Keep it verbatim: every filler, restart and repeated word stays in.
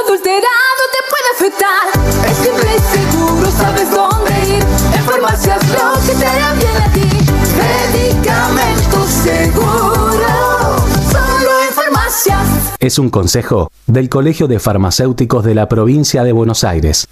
adulterado te puede afectar. Es simple y seguro, sabes dónde ir. En Farmacias lo que te hará bien a ti. Medicamentos seguros, solo en Farmacias. Es un consejo del Colegio de Farmacéuticos de la Provincia de Buenos Aires.